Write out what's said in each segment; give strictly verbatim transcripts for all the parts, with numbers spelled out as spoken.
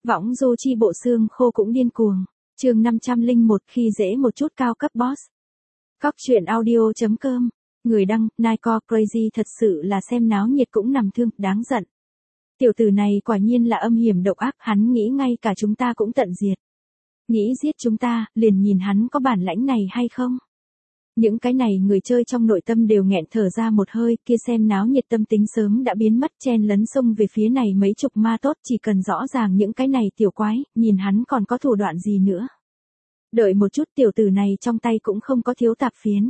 Võng du chi bộ xương khô cũng điên cuồng. Chương năm trăm lẻ một khi dễ một chút cao cấp boss. Cóc truyện audio chấm com. Người đăng, Niko Crazy thật sự là xem náo nhiệt cũng nằm thương, đáng giận. Tiểu tử này quả nhiên là âm hiểm độc ác, hắn nghĩ ngay cả chúng ta cũng tận diệt. Nghĩ giết chúng ta, liền nhìn hắn có bản lãnh này hay không. Những cái này người chơi trong nội tâm đều nghẹn thở ra một hơi, kia xem náo nhiệt tâm tính sớm đã biến mất, chen lấn xông về phía này mấy chục ma tốt, chỉ cần rõ ràng những cái này tiểu quái, nhìn hắn còn có thủ đoạn gì nữa. Đợi một chút, tiểu tử này trong tay cũng không có thiếu tạp phiến.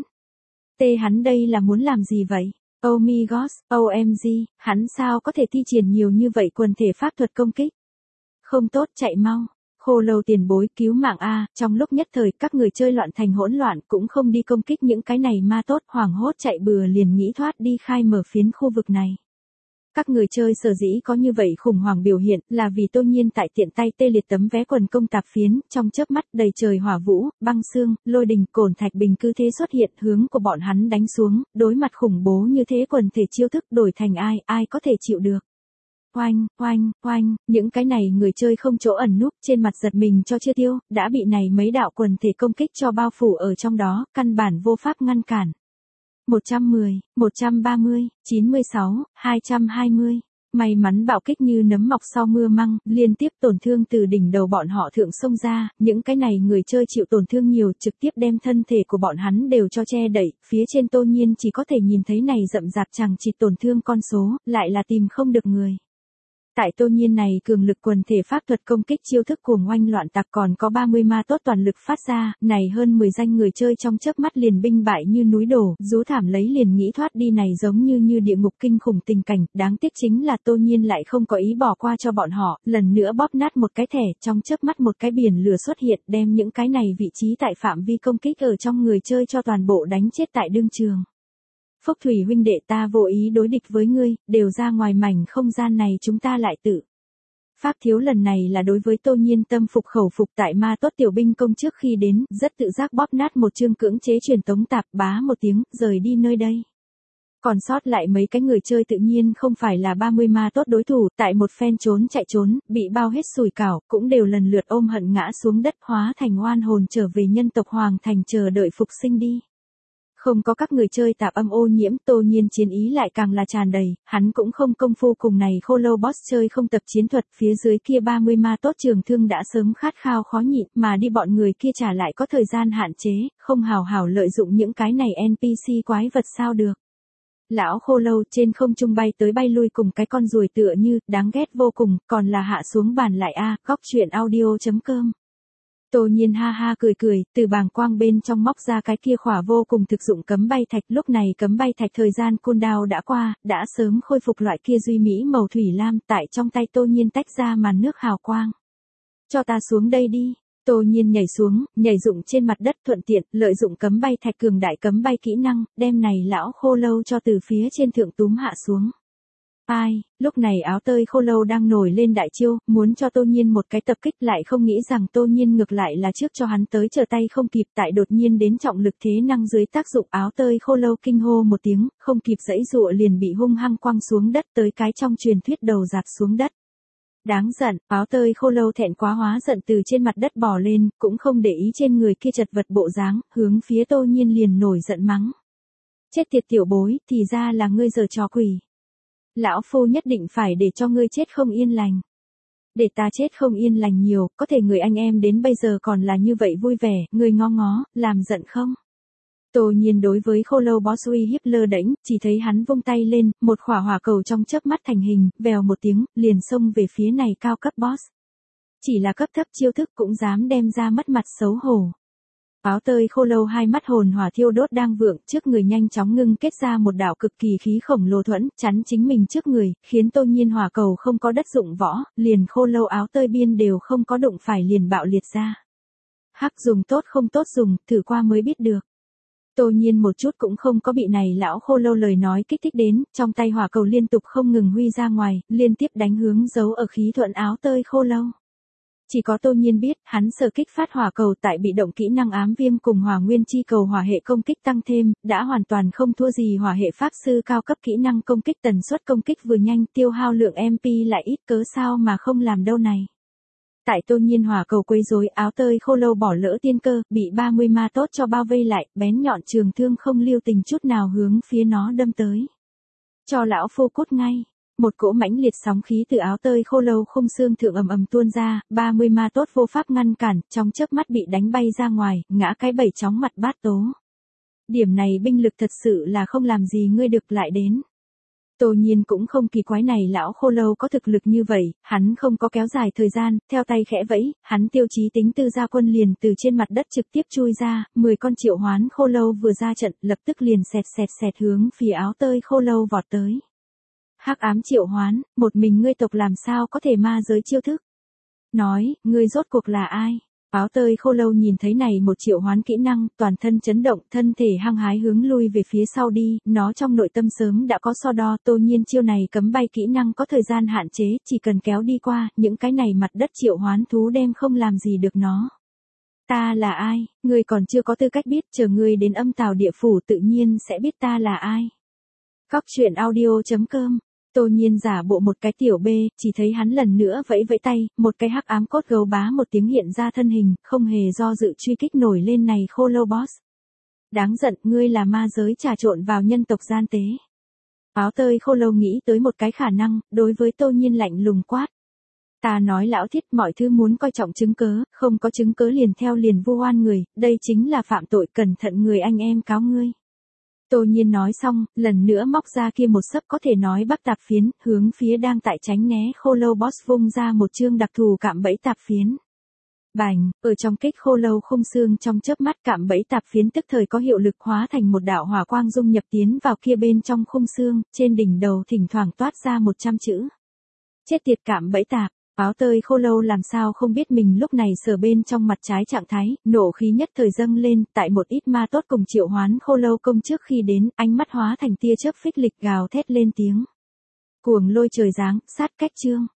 Tê hắn đây là muốn làm gì vậy? Oh my gosh, O M G, hắn sao có thể thi triển nhiều như vậy quần thể pháp thuật công kích? Không tốt, chạy mau. Khô lâu tiền bối cứu mạng a, trong lúc nhất thời các người chơi loạn thành hỗn loạn cũng không đi công kích những cái này ma tốt, hoảng hốt chạy bừa liền nghĩ thoát đi khai mở phiến khu vực này. Các người chơi sở dĩ có như vậy khủng hoảng biểu hiện là vì Tô Nhiên tại tiện tay tê liệt tấm vé quần công tạp phiến, trong chớp mắt đầy trời hỏa vũ, băng xương, lôi đình, cổn thạch bình cứ thế xuất hiện hướng của bọn hắn đánh xuống, đối mặt khủng bố như thế quần thể chiêu thức đổi thành ai, ai có thể chịu được. Oanh, oanh, oanh, những cái này người chơi không chỗ ẩn núp, trên mặt giật mình cho chưa tiêu, đã bị này mấy đạo quần thể công kích cho bao phủ ở trong đó, căn bản vô pháp ngăn cản. một trăm mười, một trăm ba mươi, chín mươi sáu, hai trăm hai mươi. May mắn bạo kích như nấm mọc sau mưa măng, liên tiếp tổn thương từ đỉnh đầu bọn họ thượng xông ra, những cái này người chơi chịu tổn thương nhiều, trực tiếp đem thân thể của bọn hắn đều cho che đậy, phía trên Tô Nhiên chỉ có thể nhìn thấy này rậm rạp chẳng chịt tổn thương con số, lại là tìm không được người. Tại Tô Nhiên này cường lực quần thể pháp thuật công kích chiêu thức cuồng oanh loạn tạc còn có ba mươi ma tốt toàn lực phát ra, này hơn mười danh người chơi trong chớp mắt liền binh bại như núi đổ, rú thảm lấy liền nghĩ thoát đi này giống như như địa ngục kinh khủng tình cảnh, đáng tiếc chính là Tô Nhiên lại không có ý bỏ qua cho bọn họ, lần nữa bóp nát một cái thẻ, trong chớp mắt một cái biển lửa xuất hiện, đem những cái này vị trí tại phạm vi công kích ở trong người chơi cho toàn bộ đánh chết tại đương trường. Phúc Thủy huynh đệ, ta vô ý đối địch với ngươi, đều ra ngoài mảnh không gian này chúng ta lại tự. Pháp thiếu lần này là đối với Tô Nhiên tâm phục khẩu phục tại ma tốt tiểu binh công trước khi đến, rất tự giác bóp nát một chương cưỡng chế truyền tống tạp, bá một tiếng, rời đi nơi đây. Còn sót lại mấy cái người chơi tự nhiên không phải là ba mươi ma tốt đối thủ, tại một phen trốn chạy trốn, bị bao hết sủi cảo, cũng đều lần lượt ôm hận ngã xuống đất hóa thành oan hồn trở về nhân tộc hoàng thành chờ đợi phục sinh đi. Không có các người chơi tạp âm ô nhiễm, Tô Nhiên chiến ý lại càng là tràn đầy, hắn cũng không công phu cùng này khô lâu boss chơi không tập chiến thuật, phía dưới kia ba mươi ma tốt trường thương đã sớm khát khao khó nhịn, mà đi bọn người kia trả lại có thời gian hạn chế, không hào hảo lợi dụng những cái này en pê xê quái vật sao được. Lão khô lâu trên không trung bay tới bay lui cùng cái con ruồi tựa như, đáng ghét vô cùng, còn là hạ xuống bàn lại a, góc truyện audio chấm com. Tô Nhiên ha ha cười cười, từ bàng quang bên trong móc ra cái kia khỏa vô cùng thực dụng cấm bay thạch, lúc này cấm bay thạch thời gian cooldown đã qua, đã sớm khôi phục loại kia duy mỹ màu thủy lam, tại trong tay Tô Nhiên tách ra màn nước hào quang. Cho ta xuống đây đi. Tô Nhiên nhảy xuống, nhảy dụng trên mặt đất thuận tiện, lợi dụng cấm bay thạch cường đại cấm bay kỹ năng, đem này lão khô lâu cho từ phía trên thượng túm hạ xuống. Ai, lúc này áo tơi khô lâu đang nổi lên đại chiêu, muốn cho Tô Nhiên một cái tập kích lại không nghĩ rằng Tô Nhiên ngược lại là trước cho hắn tới trở tay không kịp tại đột nhiên đến trọng lực thế năng dưới tác dụng áo tơi khô lâu kinh hô một tiếng, không kịp dãy dụa liền bị hung hăng quăng xuống đất tới cái trong truyền thuyết đầu dạp xuống đất. Đáng giận, áo tơi khô lâu thẹn quá hóa giận từ trên mặt đất bò lên, cũng không để ý trên người kia chật vật bộ dáng, hướng phía Tô Nhiên liền nổi giận mắng. Chết tiệt tiểu bối, thì ra là ngươi giở trò quỷ. Lão phu nhất định phải để cho ngươi chết không yên lành. Để ta chết không yên lành nhiều, có thể người anh em đến bây giờ còn là như vậy vui vẻ, người ngó ngó, làm giận không? Tô Nhiên đối với khô lâu boss uy hiếp lơ đễnh, chỉ thấy hắn vung tay lên, một khỏa hỏa cầu trong chớp mắt thành hình, vèo một tiếng, liền xông về phía này cao cấp boss. Chỉ là cấp thấp chiêu thức cũng dám đem ra mất mặt xấu hổ. Áo tơi khô lâu hai mắt hồn hỏa thiêu đốt đang vượng, trước người nhanh chóng ngưng kết ra một đạo cực kỳ khí khổng lồ thuẫn, chắn chính mình trước người, khiến Tô Nhiên hỏa cầu không có đất dụng võ, liền khô lâu áo tơi biên đều không có đụng phải liền bạo liệt ra. Hắc dùng tốt không tốt dùng, thử qua mới biết được. Tô Nhiên một chút cũng không có bị này lão khô lâu lời nói kích thích đến, trong tay hỏa cầu liên tục không ngừng huy ra ngoài, liên tiếp đánh hướng giấu ở khí thuận áo tơi khô lâu. Chỉ có Tô Nhiên biết, hắn sở kích phát hỏa cầu tại bị động kỹ năng ám viêm cùng hỏa nguyên chi cầu hỏa hệ công kích tăng thêm, đã hoàn toàn không thua gì hỏa hệ pháp sư cao cấp kỹ năng công kích tần suất công kích vừa nhanh tiêu hao lượng em pê lại ít cớ sao mà không làm đâu này. Tại Tô Nhiên hỏa cầu quấy rối, áo tơi khô lâu bỏ lỡ tiên cơ, bị ba mươi ma tốt cho bao vây lại, bén nhọn trường thương không lưu tình chút nào hướng phía nó đâm tới. Cho lão phu cút ngay. Một cỗ mãnh liệt sóng khí từ áo tơi khô lâu khung xương thượng ầm ầm tuôn ra, ba mươi ma tốt vô pháp ngăn cản, trong chớp mắt bị đánh bay ra ngoài, ngã cái bảy chóng mặt bát tố. Điểm này binh lực thật sự là không làm gì ngươi được lại đến. Tô Nhiên cũng không kỳ quái này lão khô lâu có thực lực như vậy, hắn không có kéo dài thời gian, theo tay khẽ vẫy, hắn tiêu chí tính tư gia quân liền từ trên mặt đất trực tiếp chui ra, mười con triệu hoán khô lâu vừa ra trận, lập tức liền xẹt xẹt xẹt hướng phía áo tơi khô lâu vọt tới. Hắc ám triệu hoán, một mình ngươi tộc làm sao có thể ma giới chiêu thức? Nói, ngươi rốt cuộc là ai? Áo tơi khô lâu nhìn thấy này một triệu hoán kỹ năng, toàn thân chấn động, thân thể hăng hái hướng lui về phía sau đi, nó trong nội tâm sớm đã có so đo, Tô Nhiên chiêu này cấm bay kỹ năng có thời gian hạn chế, chỉ cần kéo đi qua, những cái này mặt đất triệu hoán thú đem không làm gì được nó. Ta là ai, ngươi còn chưa có tư cách biết, chờ ngươi đến âm tào địa phủ tự nhiên sẽ biết ta là ai. Cóc truyện audio chấm com. Tô Nhiên giả bộ một cái tiểu bê, chỉ thấy hắn lần nữa vẫy vẫy tay, một cái hắc ám cốt gấu bá một tiếng hiện ra thân hình, không hề do dự truy kích nổi lên này khô lâu boss. Đáng giận, ngươi là ma giới trà trộn vào nhân tộc gian tế. Áo tơi khô lâu nghĩ tới một cái khả năng, đối với Tô Nhiên lạnh lùng quát. Ta nói lão thiết, mọi thứ muốn coi trọng chứng cớ, không có chứng cớ liền theo liền vu oan người, đây chính là phạm tội, cẩn thận người anh em cáo ngươi. Tô Nhiên nói xong, lần nữa móc ra kia một sấp có thể nói bắc tạp phiến, hướng phía đang tại tránh né khô lâu boss vung ra một chương đặc thù cạm bẫy tạp phiến. Bành, ở trong kích khô lâu khung xương trong chớp mắt cạm bẫy tạp phiến tức thời có hiệu lực hóa thành một đạo hỏa quang dung nhập tiến vào kia bên trong khung xương, trên đỉnh đầu thỉnh thoảng toát ra một trăm chữ. Chết tiệt cạm bẫy tạp. Áo tơi khô lâu làm sao không biết mình lúc này sờ bên trong mặt trái trạng thái, nộ khí nhất thời dâng lên, tại một ít ma tốt cùng triệu hoán khô lâu công trước khi đến, ánh mắt hóa thành tia chớp phích lịch gào thét lên tiếng. Cuồng lôi trời giáng, sát cách chương.